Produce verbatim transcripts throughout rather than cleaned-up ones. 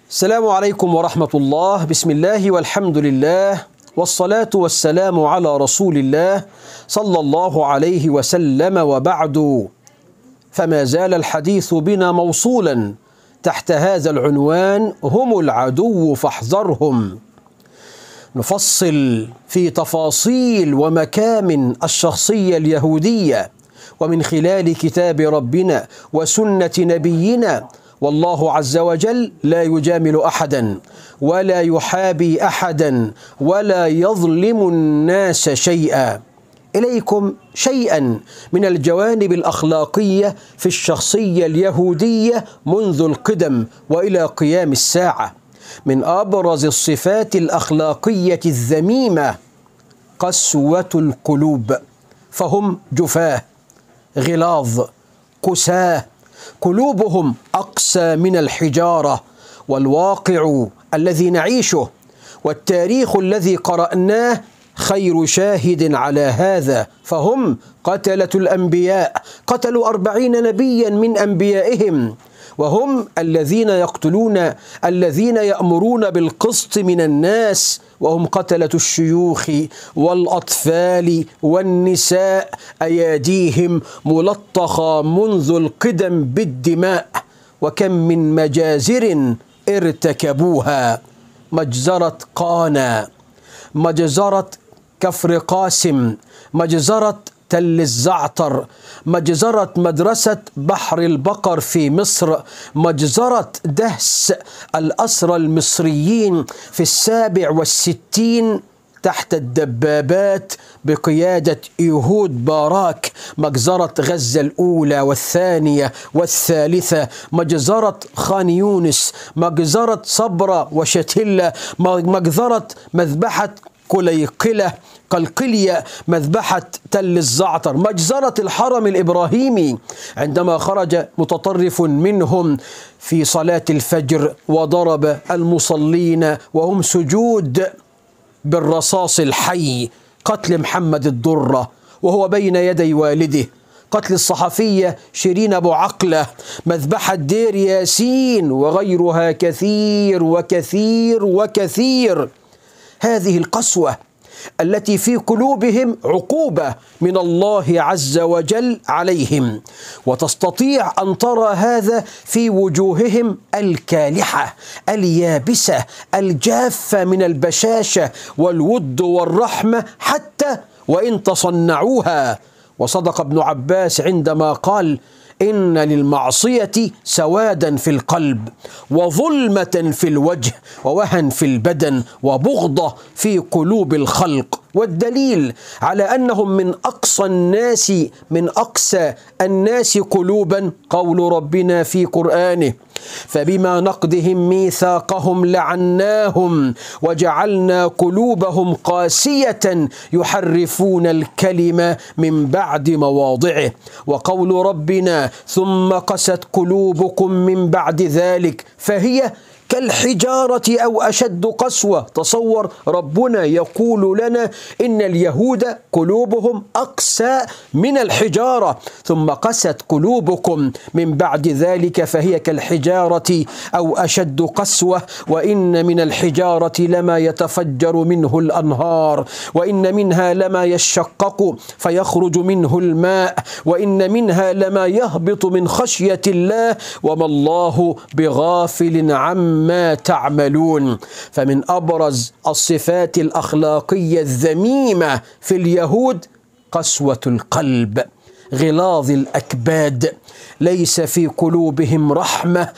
السلام عليكم ورحمة الله. بسم الله والحمد لله والصلاة والسلام على رسول الله صلى الله عليه وسلم، وبعد، فما زال الحديث بنا موصولا تحت هذا العنوان: هم العدو فاحذرهم. نفصل في تفاصيل ومكامن الشخصية اليهودية ومن خلال كتاب ربنا وسنة نبينا، والله عز وجل لا يجامل أحدا ولا يحابي أحدا ولا يظلم الناس شيئا. إليكم شيئا من الجوانب الأخلاقية في الشخصية اليهودية منذ القدم وإلى قيام الساعة. من أبرز الصفات الأخلاقية الذميمة قسوة القلوب، فهم جفاه غلاظ كساه، قلوبهم أقسى من الحجارة. والواقع الذي نعيشه والتاريخ الذي قرأناه خير شاهد على هذا، فهم قتلة الأنبياء، قتلوا أربعين نبيا من أنبيائهم، وهم الذين يقتلون الذين يأمرون بالقسط من الناس، وهم قتلة الشيوخ والأطفال والنساء، أياديهم ملطخة منذ القدم بالدماء، وكم من مجازر ارتكبوها: مجزرة قانا، مجزرة كفر قاسم، مجزرة تل الزعتر، مجزرة مدرسة بحر البقر في مصر، مجزرة دهس الأسرى المصريين في السابع والستين تحت الدبابات بقيادة إيهود باراك، مجزرة غزة الأولى والثانية والثالثة، مجزرة خان يونس، مجزرة صبرا وشتلة، مجزرة مذبحة قليقلة قلقلية، مذبحة تل الزعتر، مجزرة الحرم الإبراهيمي عندما خرج متطرف منهم في صلاة الفجر وضرب المصلين وهم سجود بالرصاص الحي، قتل محمد الضرة وهو بين يدي والده، قتل الصحفية شيرين أبو عقلة، مذبحة دير ياسين، وغيرها كثير وكثير وكثير. هذه القسوة التي في قلوبهم عقوبة من الله عز وجل عليهم، وتستطيع أن ترى هذا في وجوههم الكالحة اليابسة الجافة من البشاشة والود والرحمة حتى وإن تصنعوها. وصدق ابن عباس عندما قال: إن للمعصية سوادا في القلب، وظلمة في الوجه، ووهن في البدن، وبغضة في قلوب الخلق. والدليل على أنهم من أقصى الناس من أقسى الناس قلوبا قول ربنا في قرآنه: فبما نقضهم ميثاقهم لعناهم وجعلنا قلوبهم قاسية يحرفون الكلمة من بعد مواضعه. وقول ربنا: ثم قست قلوبكم من بعد ذلك فهي كالحجارة أو أشد قسوة. تصور ربنا يقول لنا إن اليهود قلوبهم أقسى من الحجارة، ثم قست قلوبكم من بعد ذلك فهي كالحجارة أو أشد قسوة. وإن من الحجارة لما يتفجر منه الأنهار، وإن منها لما يشقق فيخرج منه الماء، وإن منها لما يهبط من خشية الله وما الله بغافل عما ما تعملون. فمن أبرز الصفات الأخلاقية الذميمة في اليهود قسوة القلب، غلاظ الأكباد، ليس في قلوبهم رحمة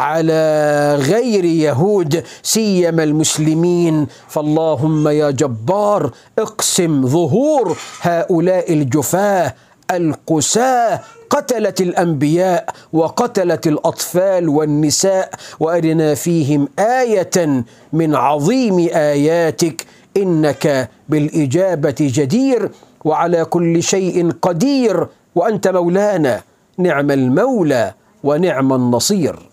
على غير يهود سيما المسلمين. فاللهم يا جبار اقسم ظهور هؤلاء الجفاه القساة قتلة الأنبياء وقتلة الأطفال والنساء، وأرنا فيهم آية من عظيم آياتك، إنك بالإجابة جدير وعلى كل شيء قدير، وأنت مولانا، نعم المولى ونعم النصير.